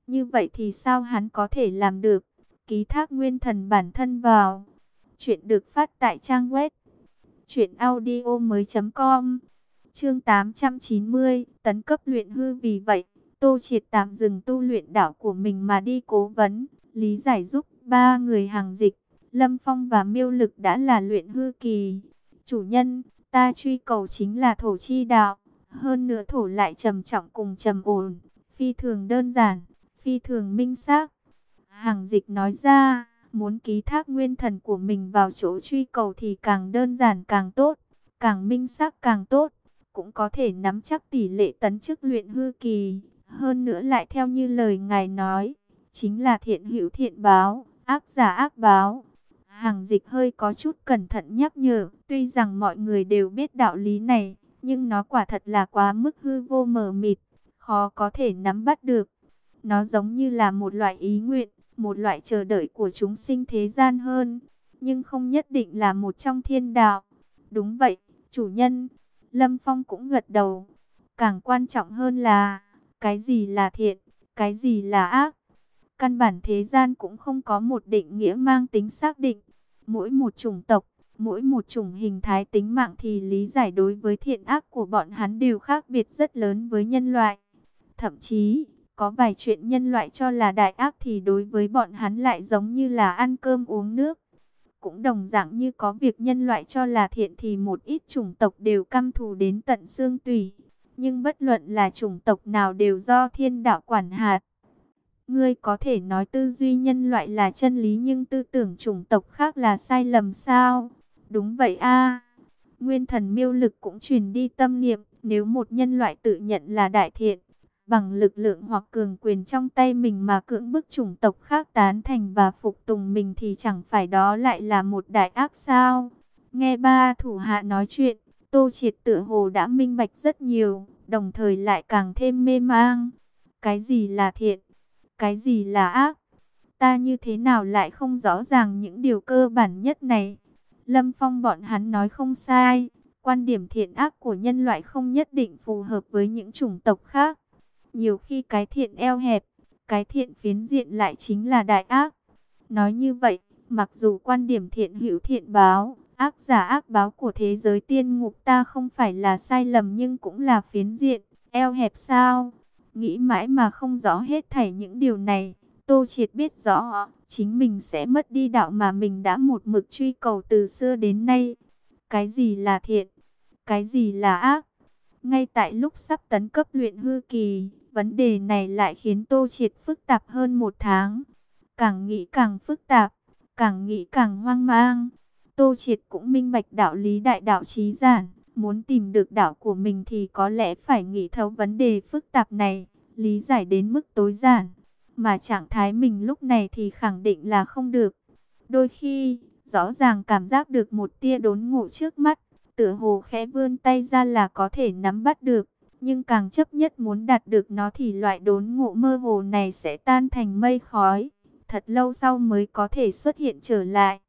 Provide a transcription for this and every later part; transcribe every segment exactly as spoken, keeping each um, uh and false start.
Như vậy thì sao hắn có thể làm được? Ký thác nguyên thần bản thân vào. Chuyện được phát tại trang web truyện audio mới.com. Chương tám trăm chín mươi, tấn cấp luyện hư. Vì vậy, Tô Triệt tạm dừng tu luyện đạo của mình mà đi cố vấn, lý giải giúp ba người hàng dịch, Lâm Phong và Miêu Lực đã là luyện hư kỳ. Chủ nhân, ta truy cầu chính là thổ chi đạo, hơn nữa thổ lại trầm trọng cùng trầm ổn, phi thường đơn giản, phi thường minh xác. Hàng dịch nói ra, muốn ký thác nguyên thần của mình vào chỗ truy cầu thì càng đơn giản càng tốt, càng minh xác càng tốt, cũng có thể nắm chắc tỷ lệ tấn chức luyện hư kỳ. Hơn nữa lại theo như lời ngài nói, chính là thiện hữu thiện báo, ác giả ác báo. Hàng dịch hơi có chút cẩn thận nhắc nhở, tuy rằng mọi người đều biết đạo lý này, nhưng nó quả thật là quá mức hư vô mờ mịt, khó có thể nắm bắt được. Nó giống như là một loại ý nguyện, một loại chờ đợi của chúng sinh thế gian hơn, nhưng không nhất định là một trong thiên đạo. Đúng vậy, chủ nhân. Lâm Phong cũng gật đầu. Càng quan trọng hơn là, cái gì là thiện, cái gì là ác. Căn bản thế gian cũng không có một định nghĩa mang tính xác định. Mỗi một chủng tộc, mỗi một chủng hình thái tính mạng thì lý giải đối với thiện ác của bọn hắn đều khác biệt rất lớn với nhân loại. Thậm chí, có vài chuyện nhân loại cho là đại ác thì đối với bọn hắn lại giống như là ăn cơm uống nước. Cũng đồng dạng như có việc nhân loại cho là thiện thì một ít chủng tộc đều căm thù đến tận xương tủy. Nhưng bất luận là chủng tộc nào đều do thiên đạo quản hạt. Ngươi có thể nói tư duy nhân loại là chân lý nhưng tư tưởng chủng tộc khác là sai lầm sao? Đúng vậy a. Nguyên thần Miêu Lực cũng truyền đi tâm niệm, nếu một nhân loại tự nhận là đại thiện, bằng lực lượng hoặc cường quyền trong tay mình mà cưỡng bức chủng tộc khác tán thành và phục tùng mình thì chẳng phải đó lại là một đại ác sao? Nghe ba thủ hạ nói chuyện, Tô Triệt tựa hồ đã minh bạch rất nhiều, đồng thời lại càng thêm mê mang. Cái gì là thiện? Cái gì là ác? Ta như thế nào lại không rõ ràng những điều cơ bản nhất này? Lâm Phong bọn hắn nói không sai, quan điểm thiện ác của nhân loại không nhất định phù hợp với những chủng tộc khác. Nhiều khi cái thiện eo hẹp, cái thiện phiến diện lại chính là đại ác. Nói như vậy, mặc dù quan điểm thiện hữu thiện báo, ác giả ác báo của thế giới tiên ngục ta không phải là sai lầm nhưng cũng là phiến diện, eo hẹp sao? Nghĩ mãi mà không rõ hết thảy những điều này, Tô Triệt biết rõ, chính mình sẽ mất đi đạo mà mình đã một mực truy cầu từ xưa đến nay. Cái gì là thiện? Cái gì là ác? Ngay tại lúc sắp tấn cấp luyện hư kỳ, vấn đề này lại khiến Tô Triệt phức tạp hơn một tháng. Càng nghĩ càng phức tạp, càng nghĩ càng hoang mang. Tô Triệt cũng minh bạch đạo lý đại đạo chí giản. Muốn tìm được đạo của mình thì có lẽ phải nghĩ thấu vấn đề phức tạp này, lý giải đến mức tối giản. Mà trạng thái mình lúc này thì khẳng định là không được. Đôi khi, rõ ràng cảm giác được một tia đốn ngộ trước mắt, tựa hồ khẽ vươn tay ra là có thể nắm bắt được. Nhưng càng chấp nhất muốn đạt được nó thì loại đốn ngộ mơ hồ này sẽ tan thành mây khói. Thật lâu sau mới có thể xuất hiện trở lại.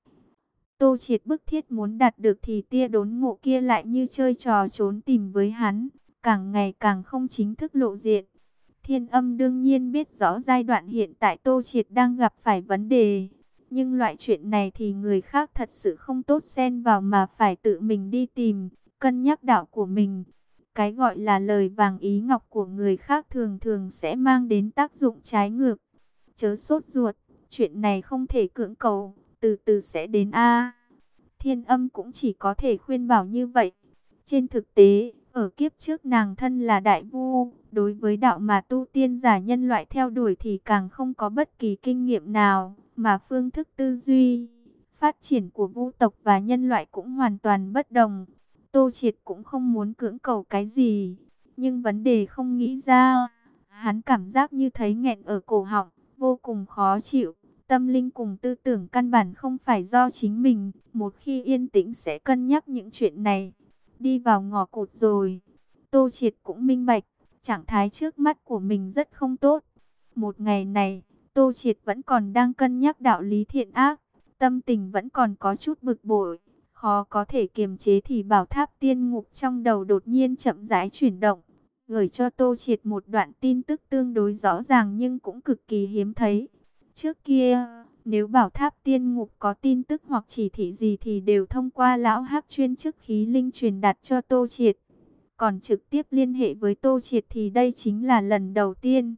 Tô Triệt bức thiết muốn đạt được thì tia đốn ngộ kia lại như chơi trò trốn tìm với hắn, càng ngày càng không chính thức lộ diện. Thiên Âm đương nhiên biết rõ giai đoạn hiện tại Tô Triệt đang gặp phải vấn đề, nhưng loại chuyện này thì người khác thật sự không tốt xen vào mà phải tự mình đi tìm, cân nhắc đạo của mình. Cái gọi là lời vàng ý ngọc của người khác thường thường sẽ mang đến tác dụng trái ngược. Chớ sốt ruột, chuyện này không thể cưỡng cầu, từ từ sẽ đến a. Thiên Âm cũng chỉ có thể khuyên bảo như vậy. Trên thực tế, ở kiếp trước nàng thân là đại vu, đối với đạo mà tu tiên giả nhân loại theo đuổi thì càng không có bất kỳ kinh nghiệm nào, mà phương thức tư duy, phát triển của vu tộc và nhân loại cũng hoàn toàn bất đồng. Tô Triệt cũng không muốn cưỡng cầu cái gì, nhưng vấn đề không nghĩ ra. Hắn cảm giác như thấy nghẹn ở cổ họng, vô cùng khó chịu. Tâm linh cùng tư tưởng căn bản không phải do chính mình, một khi yên tĩnh sẽ cân nhắc những chuyện này. Đi vào ngõ cụt rồi, Tô Triệt cũng minh bạch, trạng thái trước mắt của mình rất không tốt. Một ngày này, Tô Triệt vẫn còn đang cân nhắc đạo lý thiện ác, tâm tình vẫn còn có chút bực bội, khó có thể kiềm chế thì bảo tháp tiên ngục trong đầu đột nhiên chậm rãi chuyển động. gửi cho Tô Triệt một đoạn tin tức tương đối rõ ràng nhưng cũng cực kỳ hiếm thấy. Trước kia, nếu Bảo Tháp Tiên Ngục có tin tức hoặc chỉ thị gì thì đều thông qua lão hắc chuyên chức khí linh truyền đạt cho Tô Triệt. Còn trực tiếp liên hệ với Tô Triệt thì đây chính là lần đầu tiên.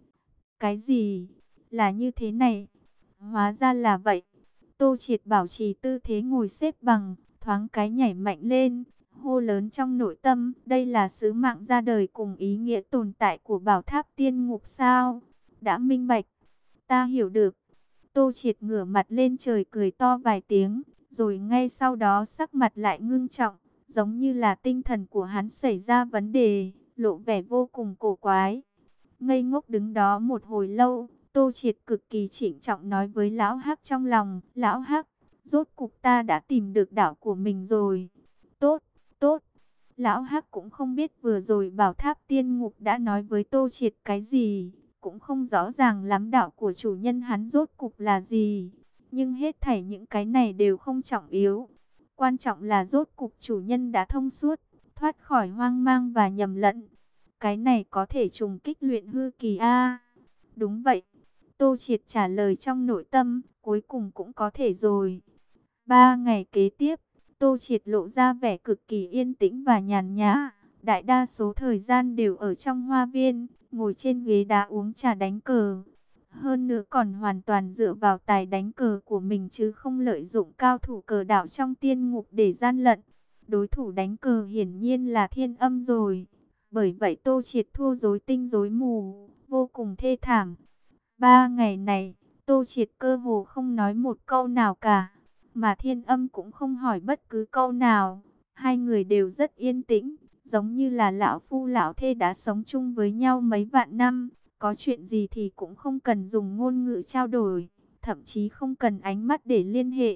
Cái gì? Là như thế này? Hóa ra là vậy. Tô Triệt bảo trì tư thế ngồi xếp bằng, thoáng cái nhảy mạnh lên, hô lớn trong nội tâm, đây là sứ mạng ra đời cùng ý nghĩa tồn tại của Bảo Tháp Tiên Ngục sao? Đã minh bạch, ta hiểu được. Tô Triệt ngửa mặt lên trời cười to vài tiếng, rồi ngay sau đó sắc mặt lại ngưng trọng, giống như là tinh thần của hắn xảy ra vấn đề, lộ vẻ vô cùng cổ quái. Ngây ngốc đứng đó một hồi lâu, Tô Triệt cực kỳ trịnh trọng nói với Lão Hắc trong lòng, Lão Hắc, rốt cục ta đã tìm được đảo của mình rồi. Tốt, tốt. Lão Hắc cũng không biết vừa rồi Bảo Tháp Tiên Ngục đã nói với Tô Triệt cái gì, cũng không rõ ràng lắm đảo của chủ nhân hắn rốt cục là gì. Nhưng hết thảy những cái này đều không trọng yếu. Quan trọng là rốt cục chủ nhân đã thông suốt, thoát khỏi hoang mang và nhầm lẫn. Cái này có thể trùng kích luyện hư kỳ A. Đúng vậy. Tô Triệt trả lời trong nội tâm, cuối cùng cũng có thể rồi. Ba ngày kế tiếp, Tô Triệt lộ ra vẻ cực kỳ yên tĩnh và nhàn nhã. Đại đa số thời gian đều ở trong hoa viên, ngồi trên ghế đá uống trà đánh cờ. Hơn nữa còn hoàn toàn dựa vào tài đánh cờ của mình chứ không lợi dụng cao thủ cờ đạo trong tiên ngục để gian lận. Đối thủ đánh cờ hiển nhiên là Thiên Âm rồi. Bởi vậy Tô Triệt thua rối tinh rối mù, vô cùng thê thảm. Ba ngày này, Tô Triệt cơ hồ không nói một câu nào cả, mà Thiên Âm cũng không hỏi bất cứ câu nào. Hai người đều rất yên tĩnh, giống như là lão phu lão thê đã sống chung với nhau mấy vạn năm. Có chuyện gì thì cũng không cần dùng ngôn ngữ trao đổi, thậm chí không cần ánh mắt để liên hệ.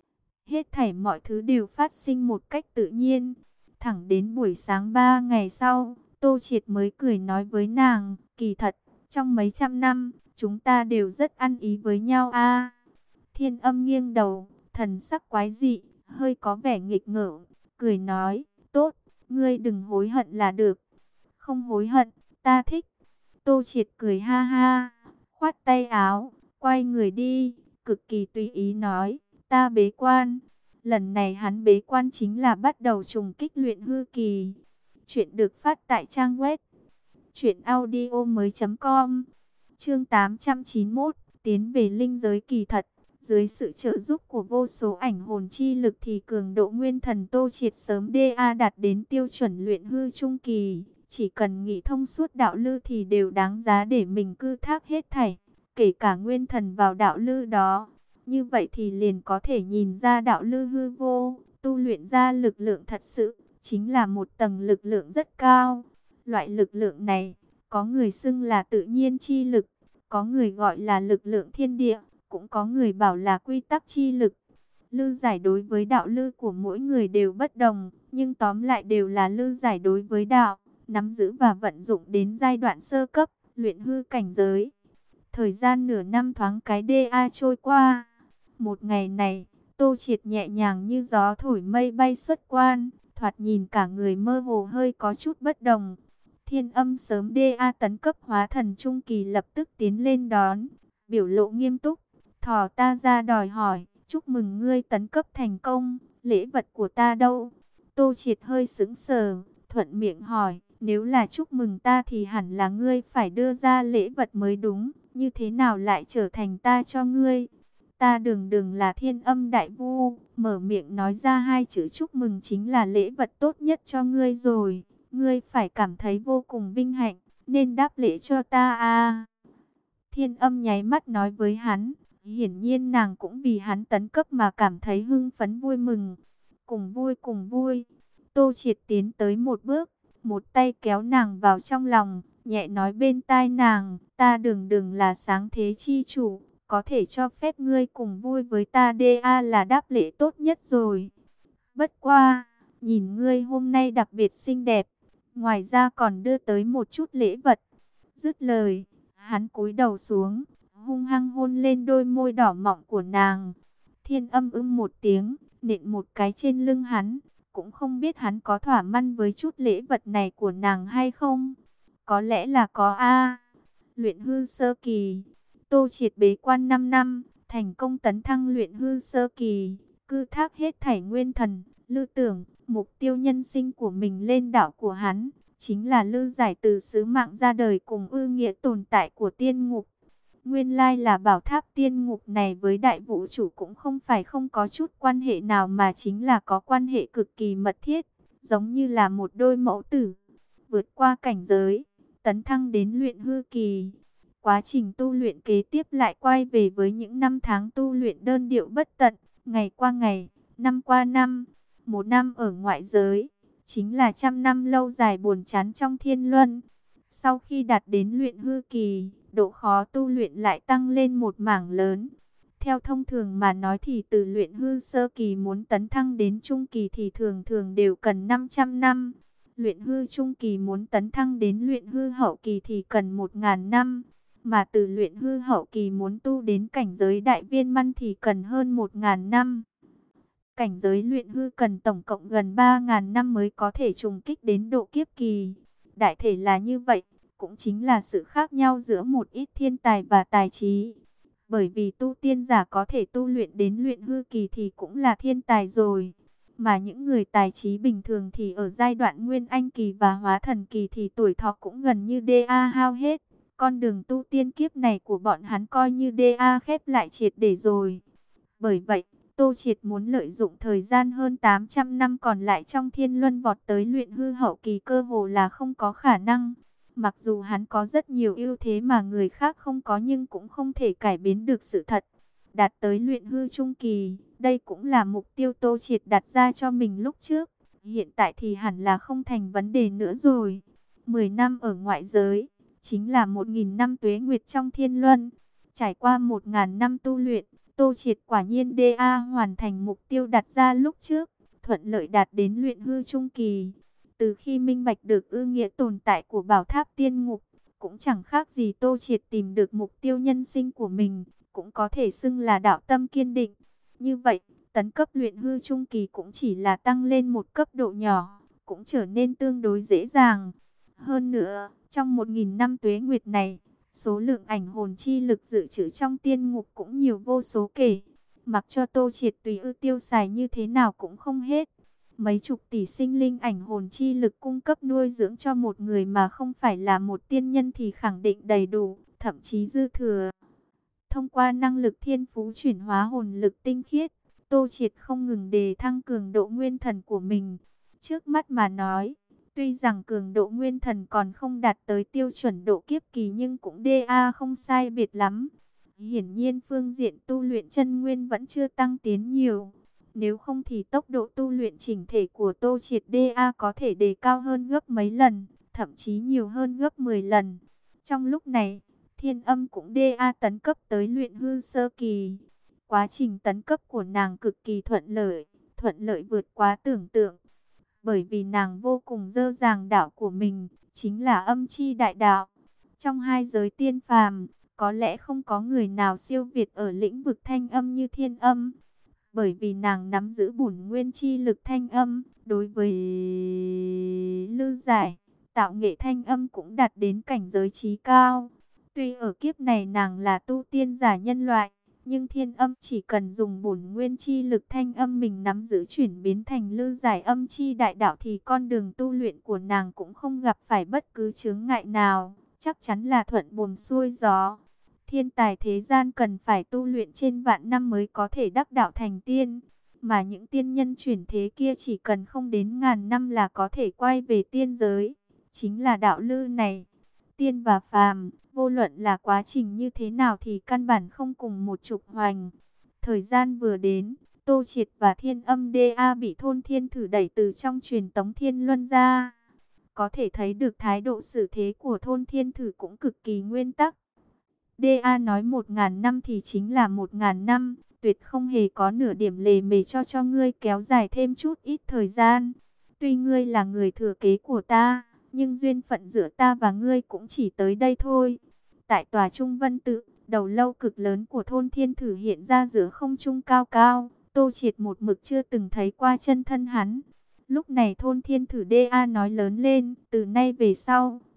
Hết thảy mọi thứ đều phát sinh một cách tự nhiên. Thẳng đến buổi sáng ba ngày sau, Tô Triệt mới cười nói với nàng, kỳ thật, trong mấy trăm năm, chúng ta đều rất ăn ý với nhau a. Thiên Âm nghiêng đầu, thần sắc quái dị, hơi có vẻ nghịch ngợm, cười nói, tốt, ngươi đừng hối hận là được. Không hối hận, ta thích. Tô Triệt cười ha ha, khoát tay áo, quay người đi, cực kỳ tùy ý nói, ta bế quan. Lần này hắn bế quan chính là bắt đầu trùng kích luyện hư kỳ. Chuyện được phát tại trang web truyện audio mới chấm com. Chương tám trăm chín mươi mốt, tiến về linh giới kỳ thật. Dưới sự trợ giúp của vô số ảnh hồn chi lực thì cường độ nguyên thần Tô Triệt sớm đê a đạt đến tiêu chuẩn luyện hư trung kỳ. Chỉ cần nghĩ thông suốt đạo lư thì đều đáng giá để mình cư thác hết thảy, kể cả nguyên thần vào đạo lư đó. Như vậy thì liền có thể nhìn ra đạo lư hư vô, tu luyện ra lực lượng thật sự, chính là một tầng lực lượng rất cao. Loại lực lượng này, có người xưng là tự nhiên chi lực, có người gọi là lực lượng thiên địa, cũng có người bảo là quy tắc chi lực. Lư giải đối với đạo lư của mỗi người đều bất đồng, nhưng tóm lại đều là lư giải đối với đạo, nắm giữ và vận dụng đến giai đoạn sơ cấp, luyện hư cảnh giới. Thời gian nửa năm thoáng cái đê a trôi qua. Một ngày này, Tô Triệt nhẹ nhàng như gió thổi mây bay xuất quan, thoạt nhìn cả người mơ hồ hơi có chút bất đồng. Thiên Âm sớm đê a tấn cấp hóa thần trung kỳ lập tức tiến lên đón, biểu lộ nghiêm túc, thò ta ra đòi hỏi, chúc mừng ngươi tấn cấp thành công, lễ vật của ta đâu? Tô Triệt hơi sững sờ, thuận miệng hỏi, nếu là chúc mừng ta thì hẳn là ngươi phải đưa ra lễ vật mới đúng, như thế nào lại trở thành ta cho ngươi? Ta đường đường là Thiên Âm đại vu, mở miệng nói ra hai chữ chúc mừng chính là lễ vật tốt nhất cho ngươi rồi, ngươi phải cảm thấy vô cùng vinh hạnh, nên đáp lễ cho ta a. Thiên Âm nháy mắt nói với hắn, hiển nhiên nàng cũng vì hắn tấn cấp mà cảm thấy hưng phấn vui mừng. Cùng vui cùng vui. Tô Triệt tiến tới một bước, một tay kéo nàng vào trong lòng, nhẹ nói bên tai nàng, ta đường đường là sáng thế chi chủ, có thể cho phép ngươi cùng vui với ta đê a là đáp lễ tốt nhất rồi. Bất qua, nhìn ngươi hôm nay đặc biệt xinh đẹp, ngoài ra còn đưa tới một chút lễ vật. Dứt lời, hắn cúi đầu xuống, hung hăng hôn lên đôi môi đỏ mọng của nàng. Thiên Âm ưng một tiếng, nện một cái trên lưng hắn, cũng không biết hắn có thỏa mãn với chút lễ vật này của nàng hay không. Có lẽ là có a. Luyện hư sơ kỳ, Tô Triệt bế quan năm năm, thành công tấn thăng luyện hư sơ kỳ, cư thác hết thảy nguyên thần, lư tưởng, mục tiêu nhân sinh của mình lên đạo của hắn, chính là lư giải từ sứ mạng ra đời cùng ư nghĩa tồn tại của tiên ngục. Nguyên lai là bảo tháp tiên ngục này với đại vũ trụ cũng không phải không có chút quan hệ nào mà chính là có quan hệ cực kỳ mật thiết, giống như là một đôi mẫu tử. Vượt qua cảnh giới, tấn thăng đến luyện hư kỳ. Quá trình tu luyện kế tiếp lại quay về với những năm tháng tu luyện đơn điệu bất tận, ngày qua ngày, năm qua năm. Một năm ở ngoại giới, chính là trăm năm lâu dài buồn chán trong thiên luân. Sau khi đạt đến luyện hư kỳ, độ khó tu luyện lại tăng lên một mảng lớn. Theo thông thường mà nói thì từ luyện hư sơ kỳ muốn tấn thăng đến trung kỳ thì thường thường đều cần năm trăm năm. Luyện hư trung kỳ muốn tấn thăng đến luyện hư hậu kỳ thì cần một nghìn năm. Mà từ luyện hư hậu kỳ muốn tu đến cảnh giới đại viên mãn thì cần hơn một nghìn năm. Cảnh giới luyện hư cần tổng cộng gần ba nghìn năm mới có thể trùng kích đến độ kiếp kỳ. Đại thể là như vậy, cũng chính là sự khác nhau giữa một ít thiên tài và tài trí. Bởi vì tu tiên giả có thể tu luyện đến luyện hư kỳ thì cũng là thiên tài rồi. Mà những người tài trí bình thường thì ở giai đoạn nguyên anh kỳ và hóa thần kỳ thì tuổi thọ cũng gần như đa hao hết. Con đường tu tiên kiếp này của bọn hắn coi như đa khép lại triệt để rồi. Bởi vậy, Tô Triệt muốn lợi dụng thời gian hơn tám trăm năm còn lại trong thiên luân vọt tới luyện hư hậu kỳ cơ hồ là không có khả năng. Mặc dù hắn có rất nhiều ưu thế mà người khác không có nhưng cũng không thể cải biến được sự thật. Đạt tới luyện hư trung kỳ, đây cũng là mục tiêu Tô Triệt đặt ra cho mình lúc trước. Hiện tại thì hẳn là không thành vấn đề nữa rồi. mười năm ở ngoại giới, chính là một nghìn năm tuế nguyệt trong thiên luân. Trải qua một nghìn năm tu luyện, Tô Triệt quả nhiên đa hoàn thành mục tiêu đặt ra lúc trước, thuận lợi đạt đến luyện hư trung kỳ. Từ khi minh bạch được ư nghĩa tồn tại của bảo tháp tiên ngục, cũng chẳng khác gì Tô Triệt tìm được mục tiêu nhân sinh của mình, cũng có thể xưng là đạo tâm kiên định. Như vậy, tấn cấp luyện hư trung kỳ cũng chỉ là tăng lên một cấp độ nhỏ, cũng trở nên tương đối dễ dàng. Hơn nữa, trong một nghìn năm tuế nguyệt này, số lượng ảnh hồn chi lực dự trữ trong tiên ngục cũng nhiều vô số kể. Mặc cho Tô Triệt tùy ư tiêu xài như thế nào cũng không hết. Mấy chục tỷ sinh linh ảnh hồn chi lực cung cấp nuôi dưỡng cho một người mà không phải là một tiên nhân thì khẳng định đầy đủ, thậm chí dư thừa. Thông qua năng lực thiên phú chuyển hóa hồn lực tinh khiết, Tô Triệt không ngừng đề thăng cường độ nguyên thần của mình. Trước mắt mà nói, tuy rằng cường độ nguyên thần còn không đạt tới tiêu chuẩn độ kiếp kỳ nhưng cũng đa không sai biệt lắm. Hiển nhiên phương diện tu luyện chân nguyên vẫn chưa tăng tiến nhiều. Nếu không thì tốc độ tu luyện chỉnh thể của Tô Triệt đa có thể đề cao hơn gấp mấy lần, thậm chí nhiều hơn gấp mười lần. Trong lúc này, Thiên Âm cũng đa tấn cấp tới luyện hư sơ kỳ. Quá trình tấn cấp của nàng cực kỳ thuận lợi, thuận lợi vượt quá tưởng tượng. Bởi vì nàng vô cùng dơ dàng đạo của mình, chính là âm chi đại đạo. Trong hai giới tiên phàm, có lẽ không có người nào siêu việt ở lĩnh vực thanh âm như Thiên Âm. Bởi vì nàng nắm giữ bổn nguyên chi lực thanh âm, đối với lư giải, tạo nghệ thanh âm cũng đạt đến cảnh giới trí cao. Tuy ở kiếp này nàng là tu tiên giả nhân loại, nhưng Thiên Âm chỉ cần dùng bổn nguyên chi lực thanh âm mình nắm giữ chuyển biến thành lư giải âm chi đại đạo thì con đường tu luyện của nàng cũng không gặp phải bất cứ chướng ngại nào, chắc chắn là thuận buồm xuôi gió. Thiên tài thế gian cần phải tu luyện trên vạn năm mới có thể đắc đạo thành tiên, mà những tiên nhân chuyển thế kia chỉ cần không đến ngàn năm là có thể quay về tiên giới, chính là đạo lư này. Tiên và phàm, vô luận là quá trình như thế nào thì căn bản không cùng một trục hoành. Thời gian vừa đến, Tô Triệt và Thiên Âm đa bị thôn thiên thử đẩy từ trong truyền tống thiên luân ra. Có thể thấy được thái độ xử thế của thôn thiên thử cũng cực kỳ nguyên tắc. đa nói một ngàn năm thì chính là một ngàn năm, tuyệt không hề có nửa điểm lề mề cho cho ngươi kéo dài thêm chút ít thời gian. Tuy ngươi là người thừa kế của ta, nhưng duyên phận giữa ta và ngươi cũng chỉ tới đây thôi. Tại tòa Trung Vân Tự, đầu lâu cực lớn của thôn thiên thử hiện ra giữa không trung cao cao. Tô Triệt một mực chưa từng thấy qua chân thân hắn. Lúc này thôn thiên thử đa nói lớn lên, từ nay về sau,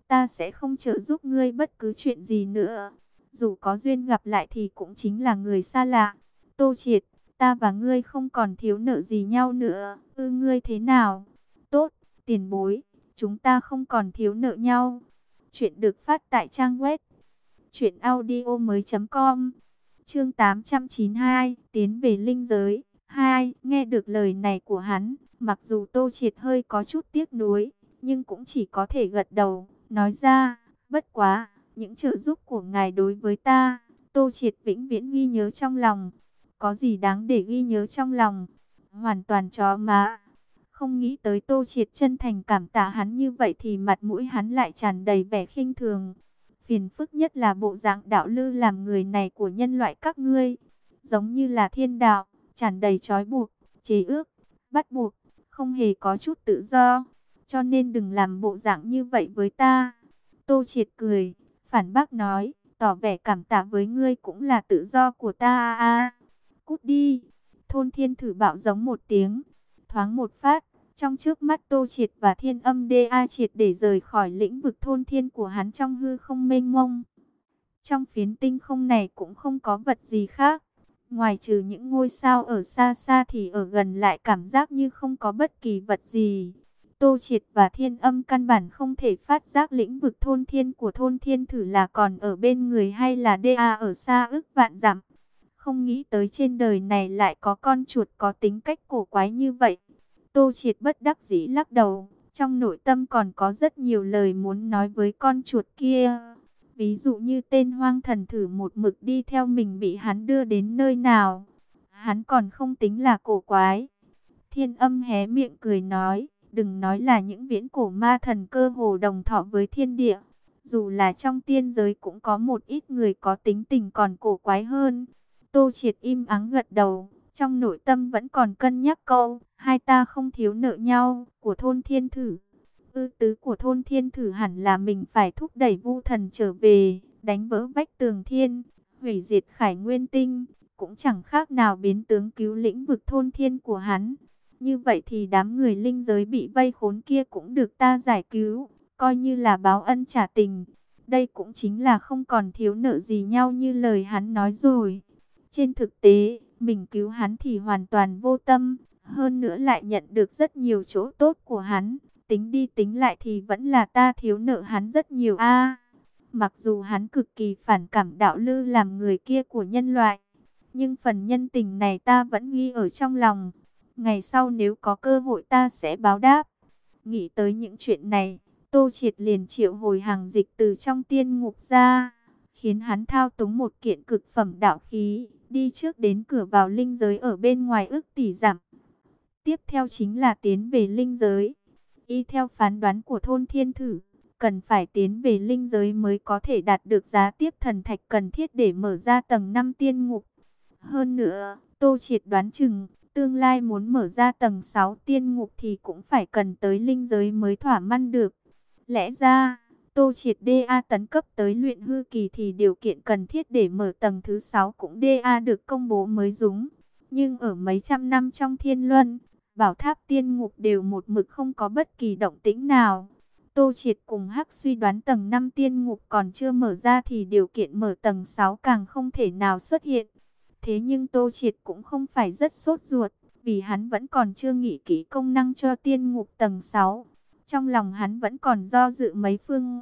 ta sẽ không trợ giúp ngươi bất cứ chuyện gì nữa. Dù có duyên gặp lại thì cũng chính là người xa lạ. Tô Triệt, ta và ngươi không còn thiếu nợ gì nhau nữa. Ư ngươi thế nào? Tốt, tiền bối, chúng ta không còn thiếu nợ nhau. Chuyện được phát tại trang web truyện audio mới chấm com. Chương tám trăm chín mươi hai, tiến về linh giới. Hai, nghe được lời này của hắn, mặc dù Tô Triệt hơi có chút tiếc nuối, nhưng cũng chỉ có thể gật đầu, nói ra, bất quá, những trợ giúp của ngài đối với ta, Tô Triệt vĩnh viễn ghi nhớ trong lòng. Có gì đáng để ghi nhớ trong lòng? Hoàn toàn chó má. Không nghĩ tới Tô Triệt chân thành cảm tạ hắn như vậy thì mặt mũi hắn lại tràn đầy vẻ khinh thường. Phiền phức nhất là bộ dạng đạo lư làm người này của nhân loại các ngươi, giống như là thiên đạo, tràn đầy trói buộc, chế ước, bắt buộc, không hề có chút tự do. Cho nên đừng làm bộ dạng như vậy với ta. Tô Triệt cười, phản bác nói, tỏ vẻ cảm tạ với ngươi cũng là tự do của ta a. Cút đi. Thôn Thiên Thử bạo giống một tiếng, thoáng một phát, trong trước mắt Tô Triệt và Thiên Âm đê a triệt để rời khỏi lĩnh vực thôn thiên của hắn trong hư không mênh mông. Trong phiến tinh không này cũng không có vật gì khác. Ngoài trừ những ngôi sao ở xa xa thì ở gần lại cảm giác như không có bất kỳ vật gì. Tô Triệt và Thiên Âm căn bản không thể phát giác lĩnh vực thôn thiên của thôn thiên thử là còn ở bên người hay là đê a ở xa ức vạn dặm. Không nghĩ tới trên đời này lại có con chuột có tính cách cổ quái như vậy. Tô Triệt bất đắc dĩ lắc đầu, trong nội tâm còn có rất nhiều lời muốn nói với con chuột kia. Ví dụ như tên hoang thần thử một mực đi theo mình bị hắn đưa đến nơi nào. Hắn còn không tính là cổ quái. Thiên Âm hé miệng cười nói, đừng nói là những viễn cổ ma thần cơ hồ đồng thọ với thiên địa. Dù là trong tiên giới cũng có một ít người có tính tình còn cổ quái hơn. Tô Triệt im ắng gật đầu, trong nội tâm vẫn còn cân nhắc câu, hai ta không thiếu nợ nhau, của thôn thiên thử. Ư tứ của thôn thiên thử hẳn là mình phải thúc đẩy Vu Thần trở về, đánh vỡ vách tường thiên, hủy diệt Khải Nguyên Tinh, cũng chẳng khác nào biến tướng cứu lĩnh vực thôn thiên của hắn. Như vậy thì đám người linh giới bị vây khốn kia cũng được ta giải cứu, coi như là báo ân trả tình. Đây cũng chính là không còn thiếu nợ gì nhau như lời hắn nói rồi. Trên thực tế, mình cứu hắn thì hoàn toàn vô tâm, hơn nữa lại nhận được rất nhiều chỗ tốt của hắn. Tính đi tính lại thì vẫn là ta thiếu nợ hắn rất nhiều a. Mặc dù hắn cực kỳ phản cảm đạo lư làm người kia của nhân loại, nhưng phần nhân tình này ta vẫn ghi ở trong lòng. Ngày sau nếu có cơ hội ta sẽ báo đáp. Nghĩ tới những chuyện này, Tô Triệt liền triệu hồi hàng dịch từ trong tiên ngục ra, khiến hắn thao túng một kiện cực phẩm đạo khí, đi trước đến cửa vào linh giới ở bên ngoài ức tỷ dặm. Tiếp theo chính là tiến về linh giới. Y theo phán đoán của thôn thiên thử, cần phải tiến về linh giới mới có thể đạt được giá tiếp thần thạch cần thiết để mở ra tầng năm tiên ngục. Hơn nữa, Tô Triệt đoán chừng, tương lai muốn mở ra tầng sáu tiên ngục thì cũng phải cần tới linh giới mới thỏa mãn được. Lẽ ra, Tô Triệt đê a tấn cấp tới luyện hư kỳ thì điều kiện cần thiết để mở tầng thứ sáu cũng đê a được công bố mới đúng. Nhưng ở mấy trăm năm trong thiên luân, bảo tháp tiên ngục đều một mực không có bất kỳ động tĩnh nào. Tô Triệt cùng Hắc suy đoán tầng năm tiên ngục còn chưa mở ra thì điều kiện mở tầng sáu càng không thể nào xuất hiện. Thế nhưng Tô Triệt cũng không phải rất sốt ruột, vì hắn vẫn còn chưa nghĩ kỹ công năng cho tiên ngục tầng sáu. Trong lòng hắn vẫn còn do dự mấy phương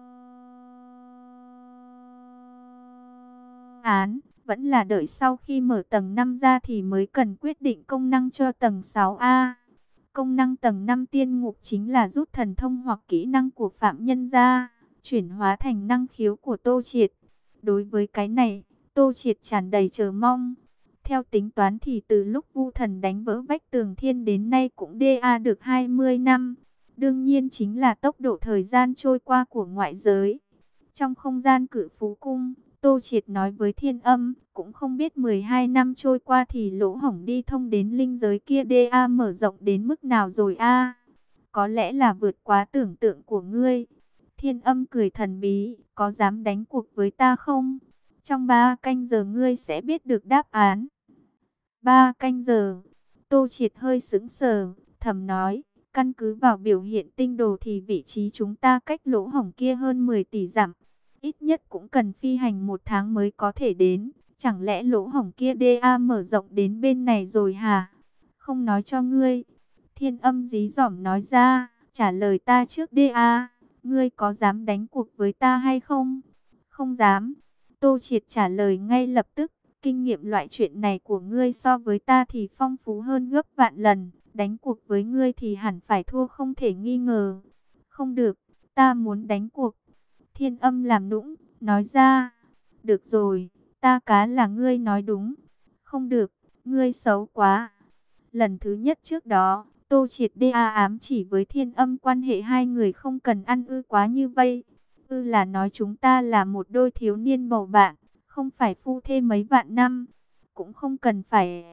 án, vẫn là đợi sau khi mở tầng năm ra thì mới cần quyết định công năng cho tầng sáu a. Công năng tầng năm tiên ngục chính là rút thần thông hoặc kỹ năng của phạm nhân ra, chuyển hóa thành năng khiếu của Tô Triệt. Đối với cái này, Tô Triệt tràn đầy chờ mong. Theo tính toán thì từ lúc Vu Thần đánh vỡ vách tường thiên đến nay cũng đê a được hai mươi năm. Đương nhiên chính là tốc độ thời gian trôi qua của ngoại giới. Trong không gian Cự Phú Cung, Tô Triệt nói với Thiên Âm, cũng không biết mười hai năm trôi qua thì lỗ hổng đi thông đến linh giới kia đê a mở rộng đến mức nào rồi a? Có lẽ là vượt quá tưởng tượng của ngươi. Thiên Âm cười thần bí, có dám đánh cuộc với ta không? Trong ba canh giờ ngươi sẽ biết được đáp án. Ba canh giờ. Tô Triệt hơi sững sờ, thầm nói, Căn cứ vào biểu hiện tinh đồ thì vị trí chúng ta cách lỗ hổng kia hơn mười tỷ dặm. Ít nhất cũng cần phi hành một tháng mới có thể đến. Chẳng lẽ lỗ hổng kia đê a mở rộng đến bên này rồi hả? Không nói cho ngươi. Thiên Âm dí dỏm nói ra, trả lời ta trước đê a. Ngươi có dám đánh cuộc với ta hay không? Không dám. Tô Triệt trả lời ngay lập tức. Kinh nghiệm loại chuyện này của ngươi so với ta thì phong phú hơn gấp vạn lần. Đánh cuộc với ngươi thì hẳn phải thua không thể nghi ngờ. Không được, ta muốn đánh cuộc. Thiên Âm làm nũng, nói ra. Được rồi, ta cá là ngươi nói đúng. Không được, ngươi xấu quá. Lần thứ nhất trước đó, Tô Triệt đê a ám chỉ với Thiên Âm quan hệ hai người không cần ăn ư quá như vây. Ư là nói chúng ta là một đôi thiếu niên bầu bạn, không phải phu thê mấy vạn năm. Cũng không cần phải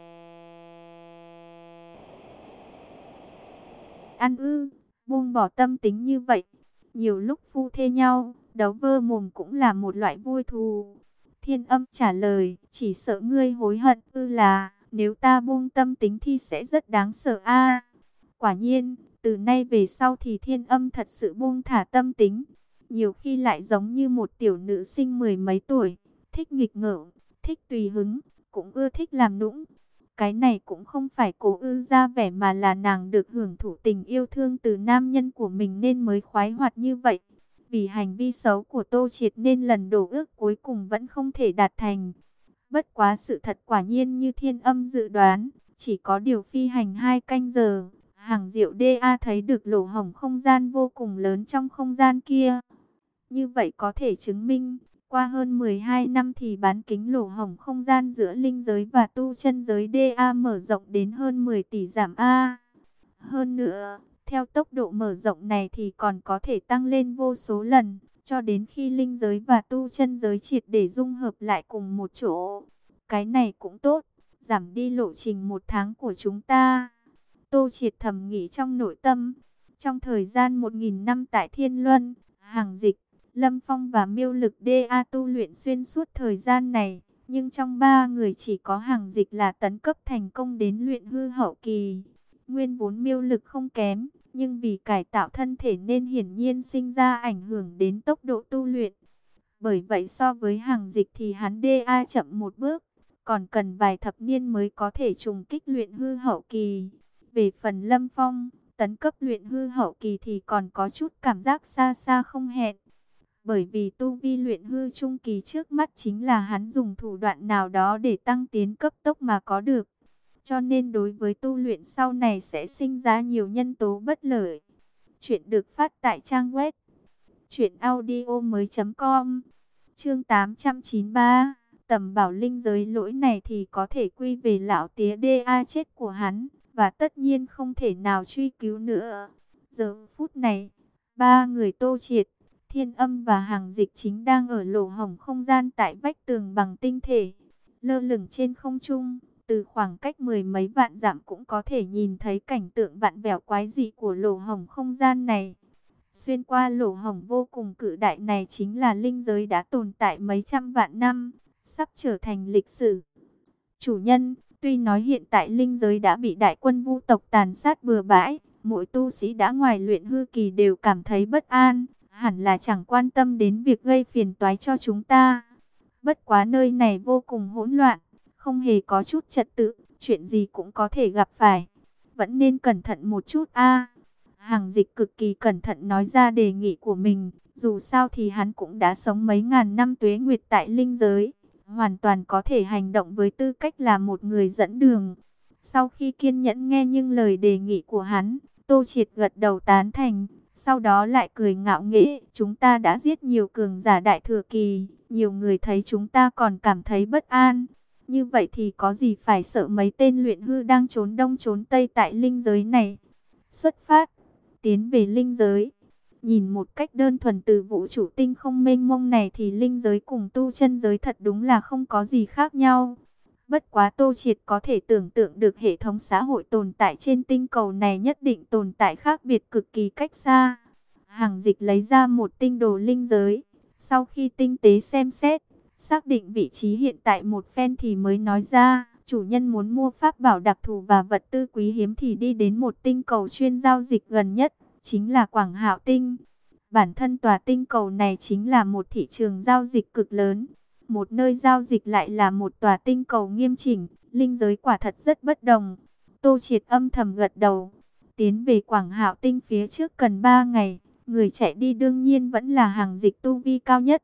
ăn ư, buông bỏ tâm tính như vậy. Nhiều lúc phu thê nhau, đấu vơ mồm cũng là một loại vui thú. Thiên Âm trả lời, chỉ sợ ngươi hối hận ư là, nếu ta buông tâm tính thì sẽ rất đáng sợ a. Quả nhiên, từ nay về sau thì Thiên Âm thật sự buông thả tâm tính. Nhiều khi lại giống như một tiểu nữ sinh mười mấy tuổi, thích nghịch ngợm, thích tùy hứng, cũng ưa thích làm nũng. Cái này cũng không phải cố ư ra vẻ mà là nàng được hưởng thụ tình yêu thương từ nam nhân của mình nên mới khoái hoạt như vậy. Vì hành vi xấu của Tô Triệt nên lần đổ ước cuối cùng vẫn không thể đạt thành. Bất quá sự thật quả nhiên như Thiên Âm dự đoán, chỉ có điều phi hành hai canh giờ, Hàng Diệu đê a thấy được lỗ hổng không gian vô cùng lớn trong không gian kia. Như vậy có thể chứng minh, qua hơn mười hai năm thì bán kính lỗ hổng không gian giữa linh giới và tu chân giới đê a mở rộng đến hơn mười tỷ dặm A. Hơn nữa, theo tốc độ mở rộng này thì còn có thể tăng lên vô số lần, cho đến khi linh giới và tu chân giới triệt để dung hợp lại cùng một chỗ. Cái này cũng tốt, giảm đi lộ trình một tháng của chúng ta. Tô Triệt thầm nghĩ trong nội tâm. Trong thời gian một nghìn năm tại Thiên Luân, Hàng Dịch, Lâm Phong và Miêu Lực đê a tu luyện xuyên suốt thời gian này. Nhưng trong ba người chỉ có Hàng Dịch là tấn cấp thành công đến luyện hư hậu kỳ. Nguyên vốn Miêu Lực không kém, nhưng vì cải tạo thân thể nên hiển nhiên sinh ra ảnh hưởng đến tốc độ tu luyện. Bởi vậy so với Hàng Dịch thì hắn đê a chậm một bước, còn cần vài thập niên mới có thể trùng kích luyện hư hậu kỳ. Về phần Lâm Phong, tấn cấp luyện hư hậu kỳ thì còn có chút cảm giác xa xa không hẹn. Bởi vì tu vi luyện hư trung kỳ trước mắt chính là hắn dùng thủ đoạn nào đó để tăng tiến cấp tốc mà có được. Cho nên đối với tu luyện sau này sẽ sinh ra nhiều nhân tố bất lợi. Chuyện được phát tại trang web truyệnaudiomoi.com. Chương tám trăm chín mươi ba. Tầm bảo linh giới lỗi này thì có thể quy về lão tía đê a chết của hắn, và tất nhiên không thể nào truy cứu nữa. Giờ phút này, ba người Tô Triệt, Thiên Âm và Hàng Dịch chính đang ở lỗ hổng không gian tại vách tường bằng tinh thể, lơ lửng trên không trung. Từ khoảng cách mười mấy vạn dặm cũng có thể nhìn thấy cảnh tượng vặn vẹo quái dị của lỗ hổng không gian này. Xuyên qua lỗ hổng vô cùng cự đại này chính là linh giới đã tồn tại mấy trăm vạn năm, sắp trở thành lịch sử. Chủ nhân, tuy nói hiện tại linh giới đã bị đại quân vu tộc tàn sát bừa bãi, mỗi tu sĩ đã ngoài luyện hư kỳ đều cảm thấy bất an, hẳn là chẳng quan tâm đến việc gây phiền toái cho chúng ta. Bất quá nơi này vô cùng hỗn loạn, không hề có chút trật tự, chuyện gì cũng có thể gặp phải. Vẫn nên cẩn thận một chút a. Hàng Dịch cực kỳ cẩn thận nói ra đề nghị của mình, dù sao thì hắn cũng đã sống mấy ngàn năm tuế nguyệt tại linh giới, hoàn toàn có thể hành động với tư cách là một người dẫn đường. Sau khi kiên nhẫn nghe những lời đề nghị của hắn, Tô Triệt gật đầu tán thành, sau đó lại cười ngạo nghễ, chúng ta đã giết nhiều cường giả đại thừa kỳ, nhiều người thấy chúng ta còn cảm thấy bất an. Như vậy thì có gì phải sợ mấy tên luyện hư đang trốn đông trốn tây tại linh giới này. Xuất phát, tiến về linh giới. Nhìn một cách đơn thuần từ vũ trụ tinh không mênh mông này thì linh giới cùng tu chân giới thật đúng là không có gì khác nhau. Bất quá Tô Triệt có thể tưởng tượng được hệ thống xã hội tồn tại trên tinh cầu này nhất định tồn tại khác biệt cực kỳ cách xa. Hàng Dịch lấy ra một tinh đồ linh giới. Sau khi tinh tế xem xét, xác định vị trí hiện tại một phen thì mới nói ra, Chủ nhân muốn mua pháp bảo đặc thù và vật tư quý hiếm thì đi đến một tinh cầu chuyên giao dịch gần nhất, chính là Quảng Hạo Tinh. Bản thân tòa tinh cầu này chính là một thị trường giao dịch cực lớn. Một nơi giao dịch lại là một tòa tinh cầu nghiêm chỉnh, linh giới quả thật rất bất đồng. Tô Triệt âm thầm gật đầu. Tiến về Quảng Hạo Tinh phía trước cần ba ngày, người chạy đi đương nhiên vẫn là hàng dịch tu vi cao nhất.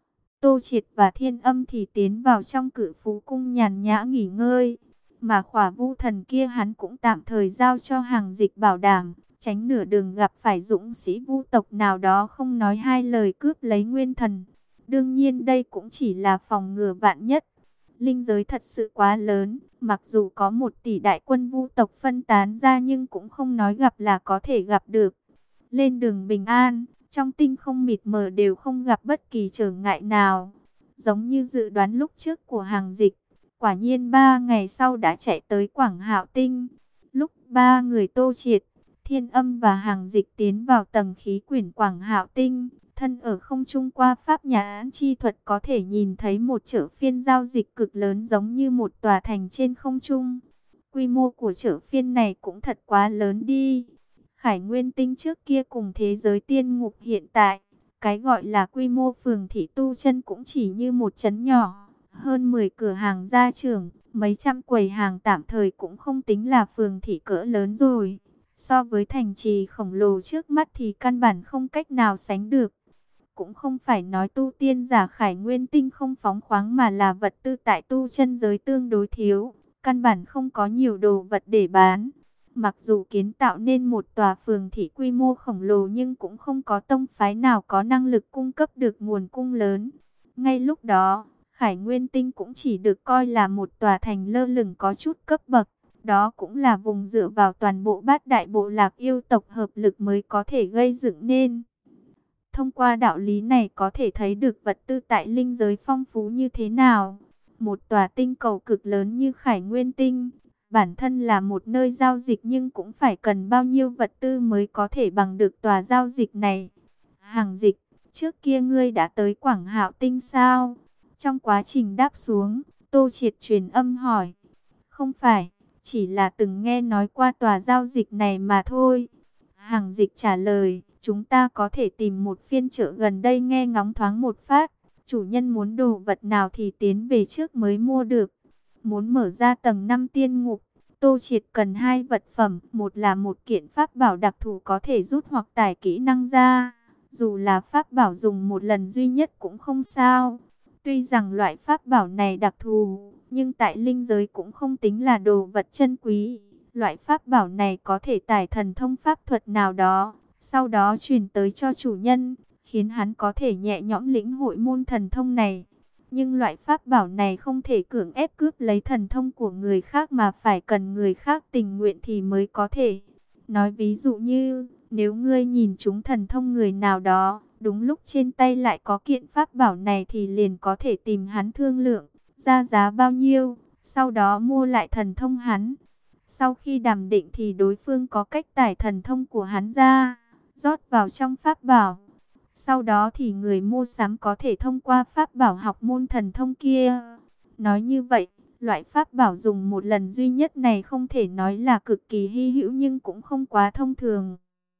Tô Triệt và Thiên Âm thì tiến vào trong Cự Phú Cung nhàn nhã nghỉ ngơi. Mà Khỏa Vu Thần kia hắn cũng tạm thời giao cho hàng dịch bảo đảm, tránh nửa đường gặp phải dũng sĩ vu tộc nào đó không nói hai lời cướp lấy nguyên thần. Đương nhiên đây cũng chỉ là phòng ngừa vạn nhất. Linh giới thật sự quá lớn, mặc dù có một tỷ đại quân vu tộc phân tán ra nhưng cũng không nói gặp là có thể gặp được. Lên đường bình an, trong tinh không mịt mờ đều không gặp bất kỳ trở ngại nào. Giống như dự đoán lúc trước của hàng dịch, quả nhiên ba ngày sau đã chạy tới Quảng Hạo Tinh. Lúc ba người Tô Triệt, Thiên Âm và hàng dịch tiến vào tầng khí quyển Quảng Hạo Tinh, thân ở không trung qua pháp nhãn chi thuật có thể nhìn thấy một chợ phiên giao dịch cực lớn giống như một tòa thành trên không trung. Quy mô của chợ phiên này cũng thật quá lớn đi. Khải Nguyên Tinh trước kia cùng thế giới tiên ngục hiện tại, cái gọi là quy mô phường thị tu chân cũng chỉ như một trấn nhỏ. Hơn mười cửa hàng gia trưởng, mấy trăm quầy hàng tạm thời cũng không tính là phường thị cỡ lớn rồi. So với thành trì khổng lồ trước mắt thì căn bản không cách nào sánh được. Cũng không phải nói tu tiên giả Khải Nguyên Tinh không phóng khoáng mà là vật tư tại tu chân giới tương đối thiếu. Căn bản không có nhiều đồ vật để bán. Mặc dù kiến tạo nên một tòa phường thị quy mô khổng lồ nhưng cũng không có tông phái nào có năng lực cung cấp được nguồn cung lớn. Ngay lúc đó, Khải Nguyên Tinh cũng chỉ được coi là một tòa thành lơ lửng có chút cấp bậc. Đó cũng là vùng dựa vào toàn bộ bát đại bộ lạc yêu tộc hợp lực mới có thể gây dựng nên. Thông qua đạo lý này có thể thấy được vật tư tại linh giới phong phú như thế nào. Một tòa tinh cầu cực lớn như Khải Nguyên Tinh, bản thân là một nơi giao dịch nhưng cũng phải cần bao nhiêu vật tư mới có thể bằng được tòa giao dịch này. Hàng dịch, trước kia ngươi đã tới Quảng Hạo Tinh sao? Trong quá trình đáp xuống, Tô Triệt truyền âm hỏi. Không phải, chỉ là từng nghe nói qua tòa giao dịch này mà thôi. Hàng dịch trả lời, chúng ta có thể tìm một phiên chợ gần đây nghe ngóng thoáng một phát. Chủ nhân muốn đồ vật nào thì tiến về trước mới mua được. Muốn mở ra tầng năm tiên ngục, Tô Triệt cần hai vật phẩm. Một là một kiện pháp bảo đặc thù có thể rút hoặc tải kỹ năng ra. Dù là pháp bảo dùng một lần duy nhất cũng không sao. Tuy rằng loại pháp bảo này đặc thù, nhưng tại linh giới cũng không tính là đồ vật chân quý. Loại pháp bảo này có thể tải thần thông pháp thuật nào đó, sau đó truyền tới cho chủ nhân, khiến hắn có thể nhẹ nhõm lĩnh hội môn thần thông này. Nhưng loại pháp bảo này không thể cưỡng ép cướp lấy thần thông của người khác mà phải cần người khác tình nguyện thì mới có thể. Nói ví dụ như, nếu ngươi nhìn trúng thần thông người nào đó, đúng lúc trên tay lại có kiện pháp bảo này thì liền có thể tìm hắn thương lượng, ra giá bao nhiêu, sau đó mua lại thần thông hắn. Sau khi đàm định thì đối phương có cách tải thần thông của hắn ra, rót vào trong pháp bảo. Sau đó thì người mua sắm có thể thông qua pháp bảo học môn thần thông kia. Nói như vậy, loại pháp bảo dùng một lần duy nhất này không thể nói là cực kỳ hy hữu nhưng cũng không quá thông thường.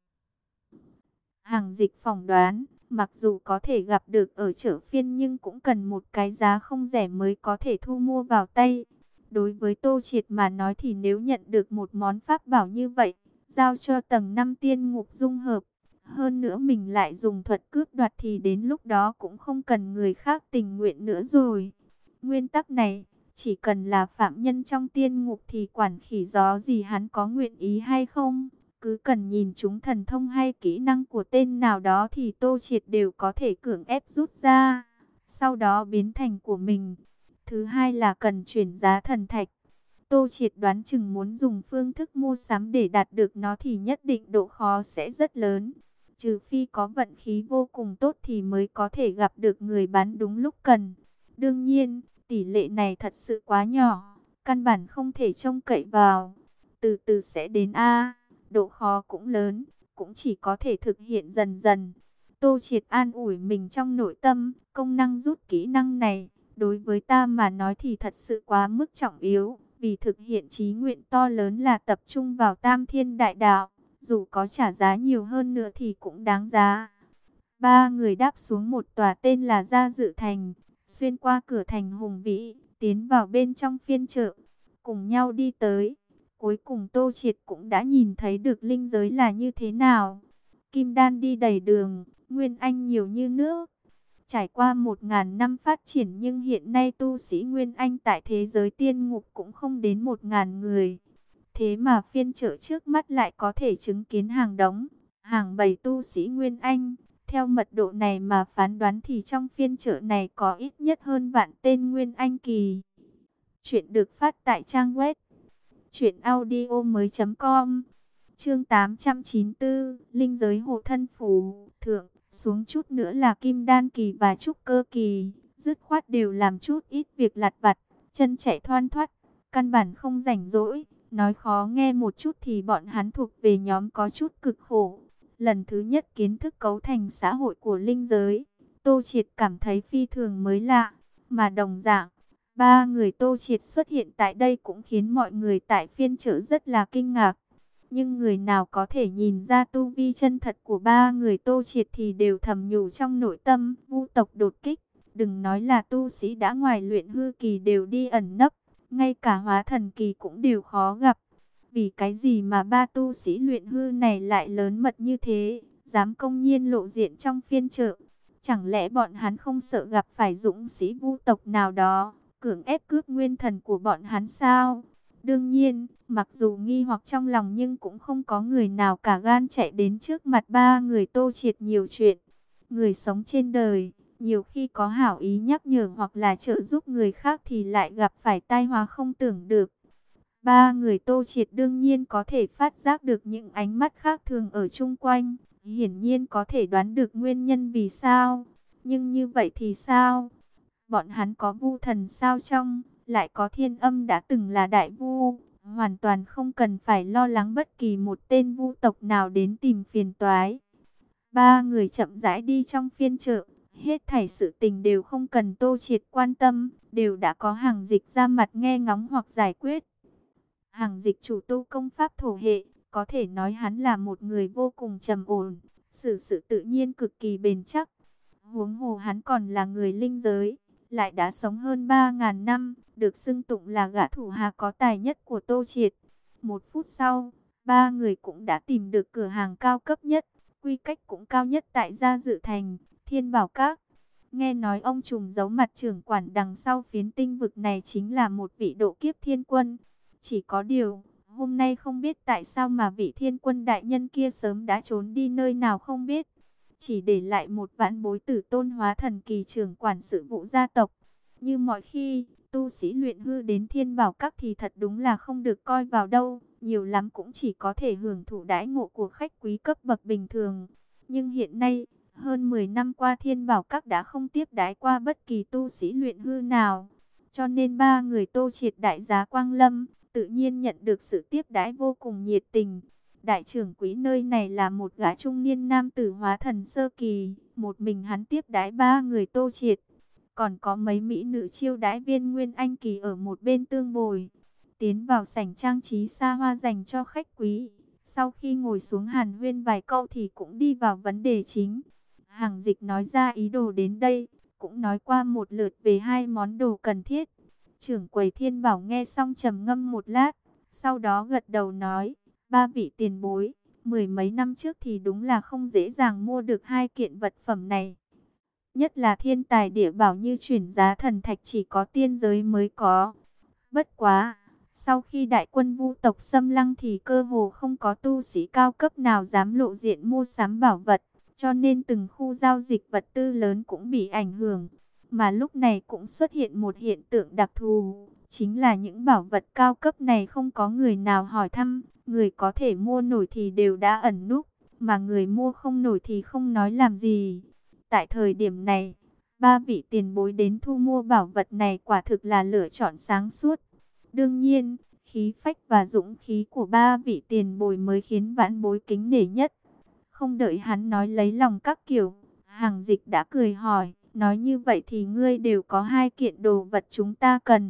Hàng dịch phỏng đoán, mặc dù có thể gặp được ở chợ phiên nhưng cũng cần một cái giá không rẻ mới có thể thu mua vào tay. Đối với Tô Triệt mà nói thì nếu nhận được một món pháp bảo như vậy, giao cho tầng năm tiên ngục dung hợp, hơn nữa mình lại dùng thuật cướp đoạt thì đến lúc đó cũng không cần người khác tình nguyện nữa rồi. Nguyên tắc này, chỉ cần là phạm nhân trong tiên ngục thì quản khỉ gió gì hắn có nguyện ý hay không. Cứ cần nhìn chúng thần thông hay kỹ năng của tên nào đó thì Tô Triệt đều có thể cưỡng ép rút ra, sau đó biến thành của mình. Thứ hai là cần chuyển giá thần thạch. Tô Triệt đoán chừng muốn dùng phương thức mua sắm để đạt được nó thì nhất định độ khó sẽ rất lớn. Trừ phi có vận khí vô cùng tốt thì mới có thể gặp được người bán đúng lúc cần. Đương nhiên, tỷ lệ này thật sự quá nhỏ, căn bản không thể trông cậy vào. Từ từ sẽ đến a. Độ khó cũng lớn, cũng chỉ có thể thực hiện dần dần. Tô Triệt an ủi mình trong nội tâm, công năng rút kỹ năng này, đối với ta mà nói thì thật sự quá mức trọng yếu. vì thực hiện chí nguyện to lớn là tập trung vào Tam Thiên Đại Đạo, dù có trả giá nhiều hơn nữa thì cũng đáng giá. Ba người đáp xuống một tòa tên là Gia Dự Thành, xuyên qua cửa thành hùng vĩ, tiến vào bên trong phiên chợ, cùng nhau đi tới. Cuối cùng Tô Triệt cũng đã nhìn thấy được linh giới là như thế nào. Kim đan đi đầy đường, nguyên anh nhiều như nước. Trải qua một ngàn năm phát triển nhưng hiện nay tu sĩ nguyên anh tại thế giới tiên ngục cũng không đến một ngàn người. Thế mà phiên chợ trước mắt lại có thể chứng kiến hàng đống, hàng bầy tu sĩ nguyên anh. Theo mật độ này mà phán đoán thì trong phiên chợ này có ít nhất hơn vạn tên nguyên anh kỳ. Chuyện được phát tại trang web truyện audio mới chấm com. Chương tám trăm chín mươi tư, linh giới hộ thân phù thượng, xuống chút nữa là kim đan kỳ và trúc cơ kỳ, dứt khoát đều làm chút ít việc lặt vặt, chân chạy thoăn thoắt, căn bản không rảnh rỗi. Nói khó nghe một chút thì bọn hắn thuộc về nhóm có chút cực khổ. Lần thứ nhất kiến thức cấu thành xã hội của linh giới, Tô Triệt cảm thấy phi thường mới lạ, mà đồng dạng, ba người Tô Triệt xuất hiện tại đây cũng khiến mọi người tại phiên chợ rất là kinh ngạc. Nhưng người nào có thể nhìn ra tu vi chân thật của ba người Tô Triệt thì đều thầm nhủ trong nội tâm, vu tộc đột kích, đừng nói là tu sĩ đã ngoài luyện hư kỳ đều đi ẩn nấp, ngay cả hóa thần kỳ cũng đều khó gặp. Vì cái gì mà ba tu sĩ luyện hư này lại lớn mật như thế, dám công nhiên lộ diện trong phiên chợ? Chẳng lẽ bọn hắn không sợ gặp phải dũng sĩ vu tộc nào đó, cưỡng ép cướp nguyên thần của bọn hắn sao? Đương nhiên, mặc dù nghi hoặc trong lòng nhưng cũng không có người nào cả gan chạy đến trước mặt ba người Tô Triệt nhiều chuyện. Người sống trên đời, nhiều khi có hảo ý nhắc nhở hoặc là trợ giúp người khác thì lại gặp phải tai họa không tưởng được. Ba người Tô Triệt đương nhiên có thể phát giác được những ánh mắt khác thường ở chung quanh, hiển nhiên có thể đoán được nguyên nhân vì sao. Nhưng như vậy thì sao? Bọn hắn có vu thần sao trong, lại có Thiên Âm đã từng là đại vu, hoàn toàn không cần phải lo lắng bất kỳ một tên vu tộc nào đến tìm phiền toái. Ba người chậm rãi đi trong phiên chợ, hết thảy sự tình đều không cần Tô Triệt quan tâm, đều đã có Hằng Dịch ra mặt nghe ngóng hoặc giải quyết. Hằng Dịch chủ tu công pháp thổ hệ, có thể nói hắn là một người vô cùng trầm ổn, xử sự tự nhiên cực kỳ bền chắc. Huống hồ hắn còn là người linh giới, lại đã sống hơn ba ngàn năm, được xưng tụng là gã thủ hạ có tài nhất của Tô Triệt. Một phút sau, ba người cũng đã tìm được cửa hàng cao cấp nhất, quy cách cũng cao nhất tại Gia Dự Thành, Thiên Bảo Các. Nghe nói ông trùm giấu mặt trưởng quản đằng sau phiến tinh vực này chính là một vị độ kiếp thiên quân. Chỉ có điều, hôm nay không biết tại sao mà vị thiên quân đại nhân kia sớm đã trốn đi nơi nào không biết. Chỉ để lại một vãn bối tử tôn hóa thần kỳ trưởng quản sự vụ gia tộc. Như mọi khi, tu sĩ luyện hư đến Thiên Bảo Các thì thật đúng là không được coi vào đâu. Nhiều lắm cũng chỉ có thể hưởng thụ đãi ngộ của khách quý cấp bậc bình thường. Nhưng hiện nay, hơn mười năm qua Thiên Bảo Các đã không tiếp đãi qua bất kỳ tu sĩ luyện hư nào. Cho nên ba người Tô Triệt đại giá quang lâm, tự nhiên nhận được sự tiếp đãi vô cùng nhiệt tình. Đại trưởng quỹ nơi này là một gã trung niên nam tử hóa thần sơ kỳ, một mình hắn tiếp đãi ba người Tô Triệt. Còn có mấy mỹ nữ chiêu đãi viên nguyên anh kỳ ở một bên tương bồi. Tiến vào sảnh trang trí xa hoa dành cho khách quý. Sau khi ngồi xuống hàn huyên vài câu thì cũng đi vào vấn đề chính. Hằng Dịch nói ra ý đồ đến đây, cũng nói qua một lượt về hai món đồ cần thiết. Trưởng quầy Thiên Bảo nghe xong trầm ngâm một lát, sau đó gật đầu nói, ba vị tiền bối, mười mấy năm trước thì đúng là không dễ dàng mua được hai kiện vật phẩm này. Nhất là thiên tài địa bảo như chuyển giá thần thạch chỉ có tiên giới mới có. Bất quá, sau khi đại quân vu tộc xâm lăng thì cơ hồ không có tu sĩ cao cấp nào dám lộ diện mua sắm bảo vật, cho nên từng khu giao dịch vật tư lớn cũng bị ảnh hưởng. Mà lúc này cũng xuất hiện một hiện tượng đặc thù, chính là những bảo vật cao cấp này không có người nào hỏi thăm, người có thể mua nổi thì đều đã ẩn núp, mà người mua không nổi thì không nói làm gì. Tại thời điểm này, ba vị tiền bối đến thu mua bảo vật này quả thực là lựa chọn sáng suốt. Đương nhiên, khí phách và dũng khí của ba vị tiền bối mới khiến vãn bối kính nể nhất. Không đợi hắn nói lấy lòng các kiểu, Hằng Dịch đã cười hỏi, nói như vậy thì ngươi đều có hai kiện đồ vật chúng ta cần.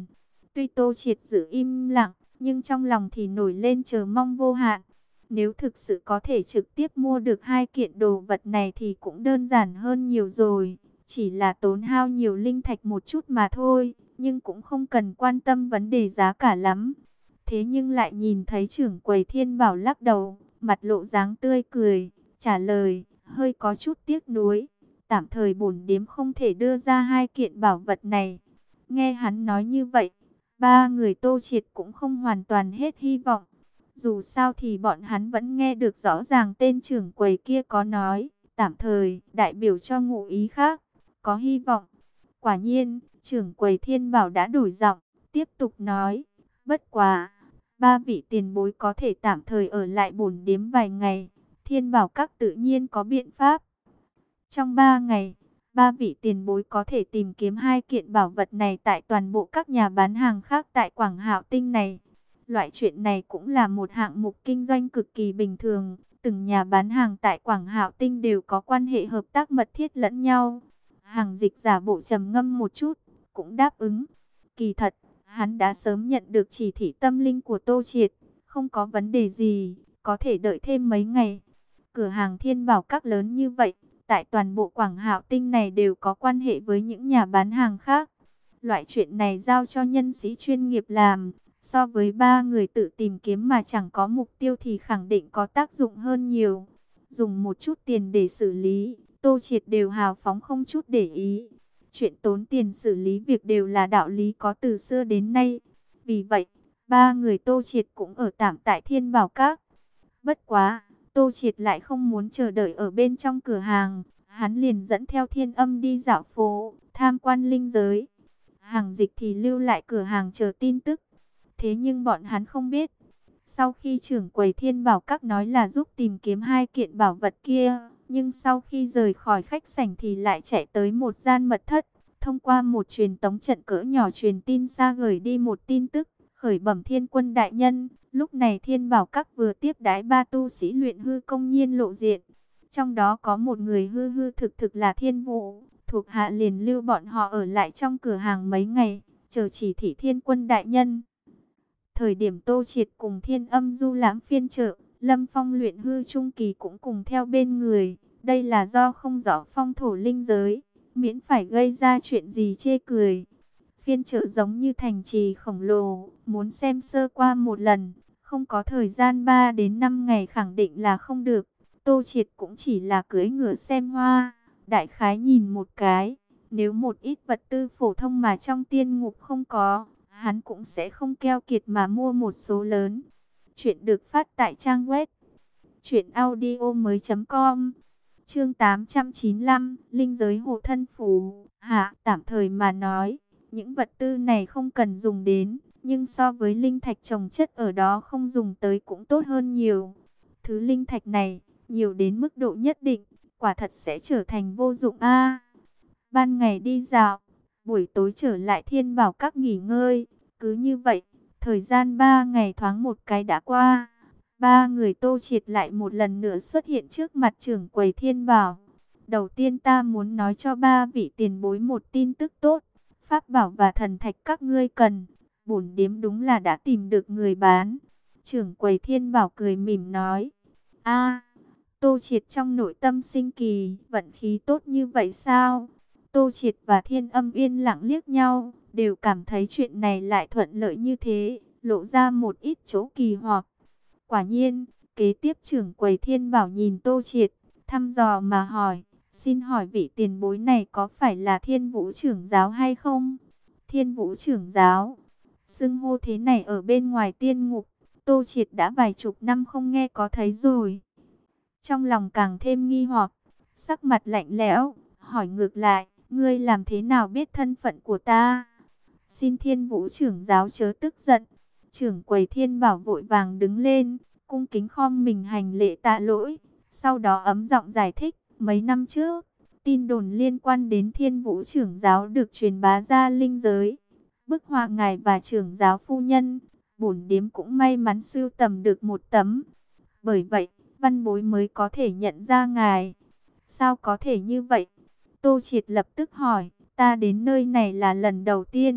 Tuy Tô Triệt giữ im lặng, nhưng trong lòng thì nổi lên chờ mong vô hạn. Nếu thực sự có thể trực tiếp mua được hai kiện đồ vật này thì cũng đơn giản hơn nhiều rồi. Chỉ là tốn hao nhiều linh thạch một chút mà thôi, nhưng cũng không cần quan tâm vấn đề giá cả lắm. Thế nhưng lại nhìn thấy trưởng quầy Thiên Bảo lắc đầu, mặt lộ dáng tươi cười, trả lời, hơi có chút tiếc nuối. Tạm thời bổn điếm không thể đưa ra hai kiện bảo vật này. Nghe hắn nói như vậy, ba người Tô Triệt cũng không hoàn toàn hết hy vọng. Dù sao thì bọn hắn vẫn nghe được rõ ràng tên trưởng quầy kia có nói, tạm thời, đại biểu cho ngụ ý khác, có hy vọng. Quả nhiên, trưởng quầy Thiên Bảo đã đổi giọng, tiếp tục nói, bất quá, ba vị tiền bối có thể tạm thời ở lại bổn điếm vài ngày, Thiên Bảo các tự nhiên có biện pháp. Trong ba ngày, ba vị tiền bối có thể tìm kiếm hai kiện bảo vật này tại toàn bộ các nhà bán hàng khác tại Quảng Hạo Tinh này. Loại chuyện này cũng là một hạng mục kinh doanh cực kỳ bình thường. Từng nhà bán hàng tại Quảng Hạo Tinh đều có quan hệ hợp tác mật thiết lẫn nhau. Hàng Dịch giả bộ trầm ngâm một chút, cũng đáp ứng. Kỳ thật, hắn đã sớm nhận được chỉ thị tâm linh của Tô Triệt, không có vấn đề gì, có thể đợi thêm mấy ngày. Cửa hàng Thiên Bảo các lớn như vậy, tại toàn bộ Quảng Hạo Tinh này đều có quan hệ với những nhà bán hàng khác. Loại chuyện này giao cho nhân sĩ chuyên nghiệp làm, so với ba người tự tìm kiếm mà chẳng có mục tiêu thì khẳng định có tác dụng hơn nhiều. Dùng một chút tiền để xử lý, Tô Triệt đều hào phóng không chút để ý. Chuyện tốn tiền xử lý việc đều là đạo lý có từ xưa đến nay. Vì vậy, ba người Tô Triệt cũng ở tạm tại Thiên Bảo Các. Bất quá, Tô Triệt lại không muốn chờ đợi ở bên trong cửa hàng. Hắn liền dẫn theo Thiên Âm đi dạo phố, tham quan linh giới. Hàng Dịch thì lưu lại cửa hàng chờ tin tức. Thế nhưng bọn hắn không biết, sau khi trưởng quầy Thiên Bảo Các nói là giúp tìm kiếm hai kiện bảo vật kia, nhưng sau khi rời khỏi khách sảnh thì lại chạy tới một gian mật thất, thông qua một truyền tống trận cỡ nhỏ truyền tin xa gửi đi một tin tức, khởi bẩm Thiên Quân đại nhân. Lúc này Thiên Bảo Các vừa tiếp đãi ba tu sĩ luyện hư công nhiên lộ diện, trong đó có một người hư hư thực thực là Thiên Vũ, thuộc hạ liền lưu bọn họ ở lại trong cửa hàng mấy ngày, chờ chỉ thị Thiên Quân đại nhân. Thời điểm Tô Triệt cùng Thiên Âm du lãm phiên chợ, Lâm Phong luyện hư trung kỳ cũng cùng theo bên người. Đây là do không rõ phong thổ linh giới, miễn phải gây ra chuyện gì chê cười. Phiên chợ giống như thành trì khổng lồ, muốn xem sơ qua một lần, không có thời gian ba đến năm ngày khẳng định là không được. Tô Triệt cũng chỉ là cưỡi ngựa xem hoa, đại khái nhìn một cái. Nếu một ít vật tư phổ thông mà trong tiên ngục không có, hắn cũng sẽ không keo kiệt mà mua một số lớn. Chuyện được phát tại trang web truyện audio mới chấm com. Chương tám trăm chín mươi lăm, linh giới hộ thân phù. Hạ, tạm thời mà nói, những vật tư này không cần dùng đến, nhưng so với linh thạch trồng chất ở đó không dùng tới cũng tốt hơn nhiều. Thứ linh thạch này, nhiều đến mức độ nhất định, quả thật sẽ trở thành vô dụng a. Ban ngày đi dạo, buổi tối trở lại Thiên Bảo Các nghỉ ngơi. Cứ như vậy, thời gian ba ngày thoáng một cái đã qua. Ba người Tô Triệt lại một lần nữa xuất hiện trước mặt trưởng quầy Thiên Bảo. Đầu tiên ta muốn nói cho ba vị tiền bối một tin tức tốt. Pháp bảo và thần thạch các ngươi cần, bổn điếm đúng là đã tìm được người bán. Trưởng quầy Thiên Bảo cười mỉm nói. A, Tô Triệt trong nội tâm sinh kỳ, vận khí tốt như vậy sao? Tô Triệt và Thiên Âm yên lặng liếc nhau, đều cảm thấy chuyện này lại thuận lợi như thế, lộ ra một ít chỗ kỳ hoặc. Quả nhiên, kế tiếp trưởng quầy Thiên Bảo nhìn Tô Triệt, thăm dò mà hỏi, xin hỏi vị tiền bối này có phải là Thiên Vũ trưởng giáo hay không? Thiên Vũ trưởng giáo, xưng hô thế này ở bên ngoài tiên ngục, Tô Triệt đã vài chục năm không nghe có thấy rồi. Trong lòng càng thêm nghi hoặc, sắc mặt lạnh lẽo, hỏi ngược lại, ngươi làm thế nào biết thân phận của ta? Xin Thiên Vũ trưởng giáo chớ tức giận. Trưởng quầy Thiên Bảo vội vàng đứng lên, cung kính khom mình hành lễ tạ lỗi. Sau đó ấm giọng giải thích, mấy năm trước, tin đồn liên quan đến Thiên Vũ trưởng giáo được truyền bá ra linh giới. Bức họa ngài và trưởng giáo phu nhân, bổn điếm cũng may mắn sưu tầm được một tấm. Bởi vậy, văn bối mới có thể nhận ra ngài. Sao có thể như vậy? Tô Triệt lập tức hỏi, ta đến nơi này là lần đầu tiên,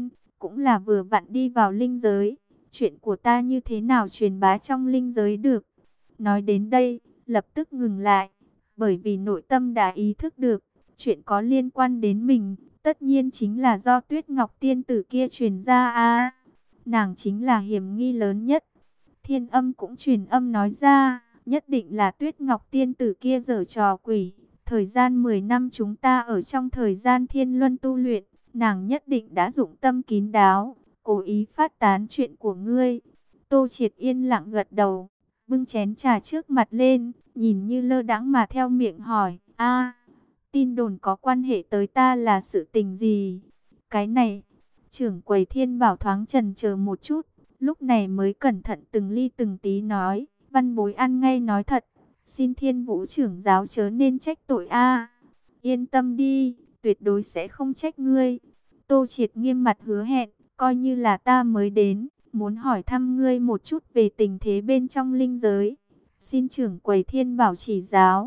cũng là vừa vặn đi vào linh giới. Chuyện của ta như thế nào truyền bá trong linh giới được? Nói đến đây, lập tức ngừng lại, bởi vì nội tâm đã ý thức được, chuyện có liên quan đến mình, tất nhiên chính là do Tuyết Ngọc tiên tử kia truyền ra a. Nàng chính là hiểm nghi lớn nhất. Thiên Âm cũng truyền âm nói ra, nhất định là Tuyết Ngọc tiên tử kia giở trò quỷ. Thời gian mười năm chúng ta ở trong thời gian thiên luân tu luyện, nàng nhất định đã dụng tâm kín đáo, cố ý phát tán chuyện của ngươi. Tô Triệt yên lặng gật đầu, bưng chén trà trước mặt lên, nhìn như lơ đãng mà theo miệng hỏi, a, tin đồn có quan hệ tới ta là sự tình gì? Cái này, trưởng quầy Thiên Bảo thoáng chần chờ một chút, lúc này mới cẩn thận từng ly từng tí nói, văn bối ăn ngay nói thật, xin Thiên Vũ trưởng giáo chớ nên trách tội a. Yên tâm đi, tuyệt đối sẽ không trách ngươi. Tô Triệt nghiêm mặt hứa hẹn, coi như là ta mới đến, muốn hỏi thăm ngươi một chút về tình thế bên trong linh giới. Xin trưởng quầy Thiên Bảo chỉ giáo.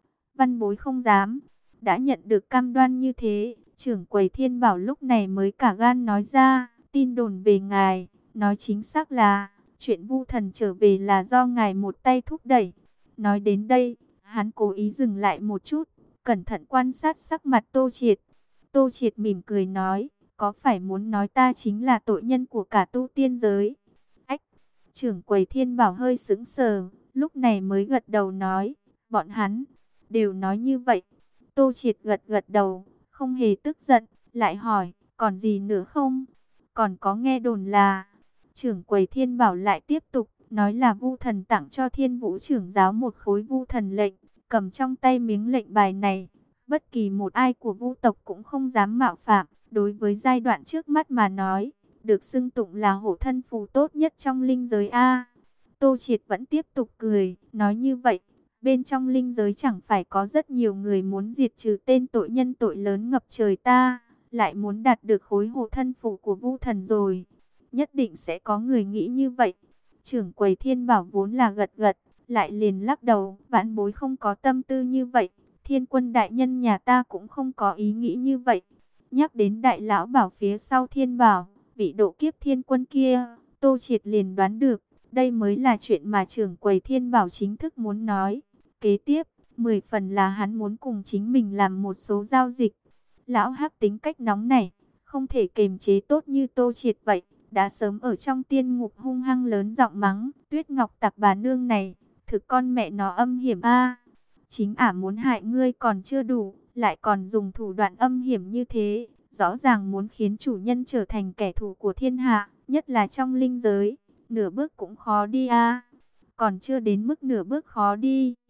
Văn bối không dám. Đã nhận được cam đoan như thế, trưởng quầy Thiên Bảo lúc này mới cả gan nói ra, tin đồn về ngài, nói chính xác là, chuyện Vu Thần trở về là do ngài một tay thúc đẩy. Nói đến đây, hắn cố ý dừng lại một chút, cẩn thận quan sát sắc mặt Tô Triệt. Tô Triệt mỉm cười nói, có phải muốn nói ta chính là tội nhân của cả tu tiên giới? Ách, trưởng quầy Thiên Bảo hơi sững sờ, lúc này mới gật đầu nói, bọn hắn đều nói như vậy. Tô Triệt gật gật đầu, không hề tức giận, lại hỏi, còn gì nữa không? Còn có nghe đồn là, trưởng quầy Thiên Bảo lại tiếp tục, nói là Vu Thần tặng cho Thiên Vũ trưởng giáo một khối Vu Thần lệnh, cầm trong tay miếng lệnh bài này, bất kỳ một ai của Vu tộc cũng không dám mạo phạm. Đối với giai đoạn trước mắt mà nói, được xưng tụng là hộ thân phù tốt nhất trong linh giới A. Tô Triệt vẫn tiếp tục cười, nói như vậy, bên trong linh giới chẳng phải có rất nhiều người muốn diệt trừ tên tội nhân tội lớn ngập trời ta, lại muốn đạt được khối hộ thân phù của Vu Thần rồi. Nhất định sẽ có người nghĩ như vậy. Trưởng quầy Thiên Bảo vốn là gật gật, lại liền lắc đầu, vãn bối không có tâm tư như vậy. Thiên Quân đại nhân nhà ta cũng không có ý nghĩ như vậy. Nhắc đến đại lão bảo phía sau Thiên Bảo, vị độ kiếp Thiên Quân kia, Tô Triệt liền đoán được, đây mới là chuyện mà trưởng quầy Thiên Bảo chính thức muốn nói. Kế tiếp, mười phần là hắn muốn cùng chính mình làm một số giao dịch. Lão Hắc tính cách nóng này, không thể kềm chế tốt như Tô Triệt vậy, đã sớm ở trong tiên ngục hung hăng lớn giọng mắng, Tuyết Ngọc tặc bà nương này, thực con mẹ nó âm hiểm a. Chính ả muốn hại ngươi còn chưa đủ, lại còn dùng thủ đoạn âm hiểm như thế, rõ ràng muốn khiến chủ nhân trở thành kẻ thù của thiên hạ, nhất là trong linh giới, nửa bước cũng khó đi a. Còn chưa đến mức nửa bước khó đi,